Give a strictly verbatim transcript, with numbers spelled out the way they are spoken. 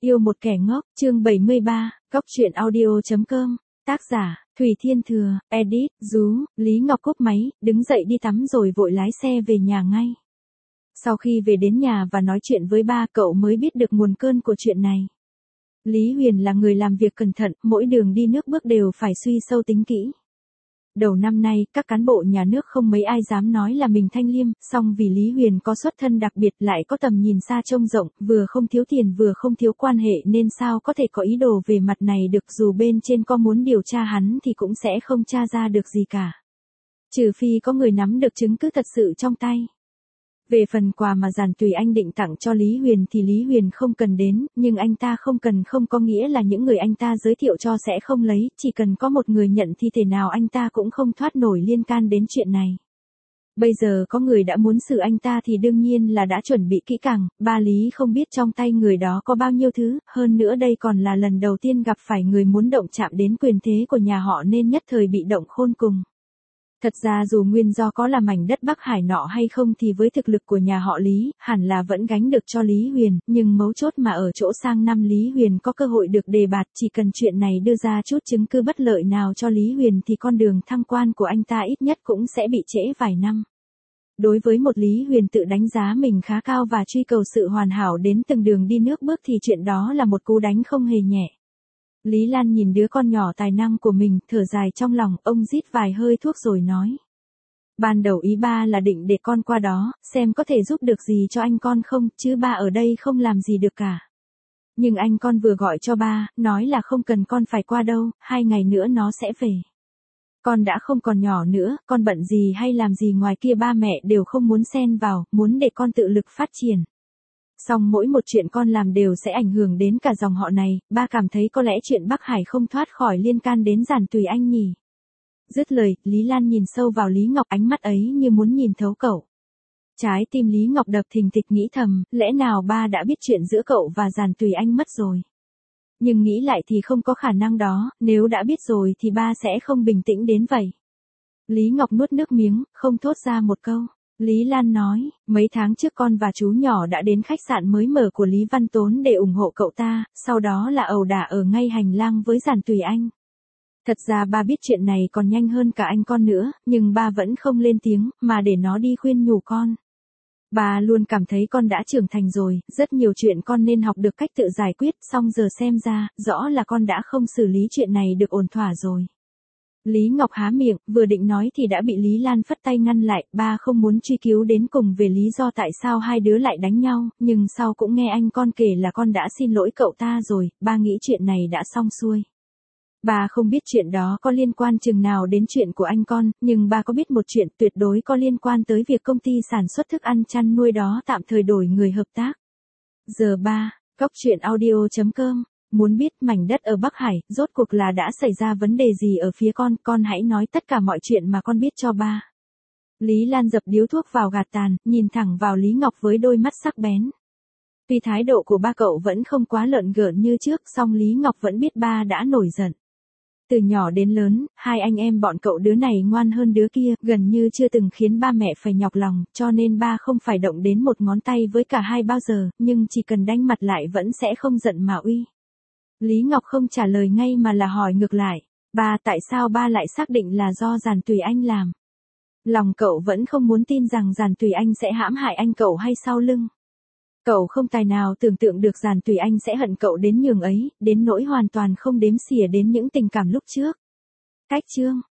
Yêu một kẻ ngốc, chương bảy mươi ba, Cóc truyện audio.com, tác giả, Thủy Thiên Thừa, edit, Dú, Lý Ngọc cúp máy, đứng dậy đi tắm rồi vội lái xe về nhà ngay. Sau khi về đến nhà và nói chuyện với ba, cậu mới biết được nguồn cơn của chuyện này. Lý Huyền là người làm việc cẩn thận, mỗi đường đi nước bước đều phải suy sâu tính kỹ. Đầu năm nay, các cán bộ nhà nước không mấy ai dám nói là mình thanh liêm, song vì Lý Huyền có xuất thân đặc biệt lại có tầm nhìn xa trông rộng, vừa không thiếu tiền vừa không thiếu quan hệ nên sao có thể có ý đồ về mặt này được, dù bên trên có muốn điều tra hắn thì cũng sẽ không tra ra được gì cả. Trừ phi có người nắm được chứng cứ thật sự trong tay. Về phần quà mà Giản Tùy Anh định tặng cho Lý Huyền thì Lý Huyền không cần đến, nhưng anh ta không cần không có nghĩa là những người anh ta giới thiệu cho sẽ không lấy, chỉ cần có một người nhận thì thể nào anh ta cũng không thoát nổi liên can đến chuyện này. Bây giờ có người đã muốn xử anh ta thì đương nhiên là đã chuẩn bị kỹ càng, ba Lý không biết trong tay người đó có bao nhiêu thứ, hơn nữa đây còn là lần đầu tiên gặp phải người muốn động chạm đến quyền thế của nhà họ nên nhất thời bị động khôn cùng. Thật ra dù nguyên do có là mảnh đất Bắc Hải nọ hay không thì với thực lực của nhà họ Lý, hẳn là vẫn gánh được cho Lý Huyền, nhưng mấu chốt mà ở chỗ sang năm Lý Huyền có cơ hội được đề bạt, chỉ cần chuyện này đưa ra chút chứng cứ bất lợi nào cho Lý Huyền thì con đường thăng quan của anh ta ít nhất cũng sẽ bị trễ vài năm. Đối với một Lý Huyền tự đánh giá mình khá cao và truy cầu sự hoàn hảo đến từng đường đi nước bước thì chuyện đó là một cú đánh không hề nhẹ. Lý Lan nhìn đứa con nhỏ tài năng của mình, thở dài trong lòng, ông rít vài hơi thuốc rồi nói. Ban đầu ý ba là định để con qua đó, xem có thể giúp được gì cho anh con không, chứ ba ở đây không làm gì được cả. Nhưng anh con vừa gọi cho ba, nói là không cần con phải qua đâu, hai ngày nữa nó sẽ về. Con đã không còn nhỏ nữa, con bận gì hay làm gì ngoài kia ba mẹ đều không muốn xen vào, muốn để con tự lực phát triển. Song mỗi một chuyện con làm đều sẽ ảnh hưởng đến cả dòng họ này, ba cảm thấy có lẽ chuyện Bắc Hải không thoát khỏi liên can đến Giản Tùy Anh nhỉ. Dứt lời, Lý Lan nhìn sâu vào Lý Ngọc, ánh mắt ấy như muốn nhìn thấu cậu. Trái tim Lý Ngọc đập thình thịch nghĩ thầm, lẽ nào ba đã biết chuyện giữa cậu và Giản Tùy Anh mất rồi. Nhưng nghĩ lại thì không có khả năng đó, nếu đã biết rồi thì ba sẽ không bình tĩnh đến vậy. Lý Ngọc nuốt nước miếng, không thốt ra một câu. Lý Lan nói, mấy tháng trước con và chú nhỏ đã đến khách sạn mới mở của Lý Văn Tốn để ủng hộ cậu ta, sau đó là ẩu đả ở ngay hành lang với Giản Tùy Anh. Thật ra ba biết chuyện này còn nhanh hơn cả anh con nữa, nhưng ba vẫn không lên tiếng, mà để nó đi khuyên nhủ con. Ba luôn cảm thấy con đã trưởng thành rồi, rất nhiều chuyện con nên học được cách tự giải quyết, song giờ xem ra, rõ là con đã không xử lý chuyện này được ổn thỏa rồi. Lý Ngọc há miệng, vừa định nói thì đã bị Lý Lan phất tay ngăn lại, ba không muốn truy cứu đến cùng về lý do tại sao hai đứa lại đánh nhau, nhưng sau cũng nghe anh con kể là con đã xin lỗi cậu ta rồi, ba nghĩ chuyện này đã xong xuôi. Ba không biết chuyện đó có liên quan chừng nào đến chuyện của anh con, nhưng ba có biết một chuyện tuyệt đối có liên quan tới việc công ty sản xuất thức ăn chăn nuôi đó tạm thời đổi người hợp tác. Giờ ba, Cóc truyện audio.com. Muốn biết mảnh đất ở Bắc Hải, rốt cuộc là đã xảy ra vấn đề gì ở phía con, con hãy nói tất cả mọi chuyện mà con biết cho ba. Lý Lan dập điếu thuốc vào gạt tàn, nhìn thẳng vào Lý Ngọc với đôi mắt sắc bén. Tuy thái độ của ba cậu vẫn không quá lợn gợn như trước, song Lý Ngọc vẫn biết ba đã nổi giận. Từ nhỏ đến lớn, hai anh em bọn cậu đứa này ngoan hơn đứa kia, gần như chưa từng khiến ba mẹ phải nhọc lòng, cho nên ba không phải động đến một ngón tay với cả hai bao giờ, nhưng chỉ cần đanh mặt lại vẫn sẽ không giận mà uy. Lý Ngọc không trả lời ngay mà là hỏi ngược lại, ba tại sao ba lại xác định là do Giản Tùy Anh làm? Lòng cậu vẫn không muốn tin rằng Giản Tùy Anh sẽ hãm hại anh cậu hay sau lưng. Cậu không tài nào tưởng tượng được Giản Tùy Anh sẽ hận cậu đến nhường ấy, đến nỗi hoàn toàn không đếm xỉa đến những tình cảm lúc trước. Cách chương,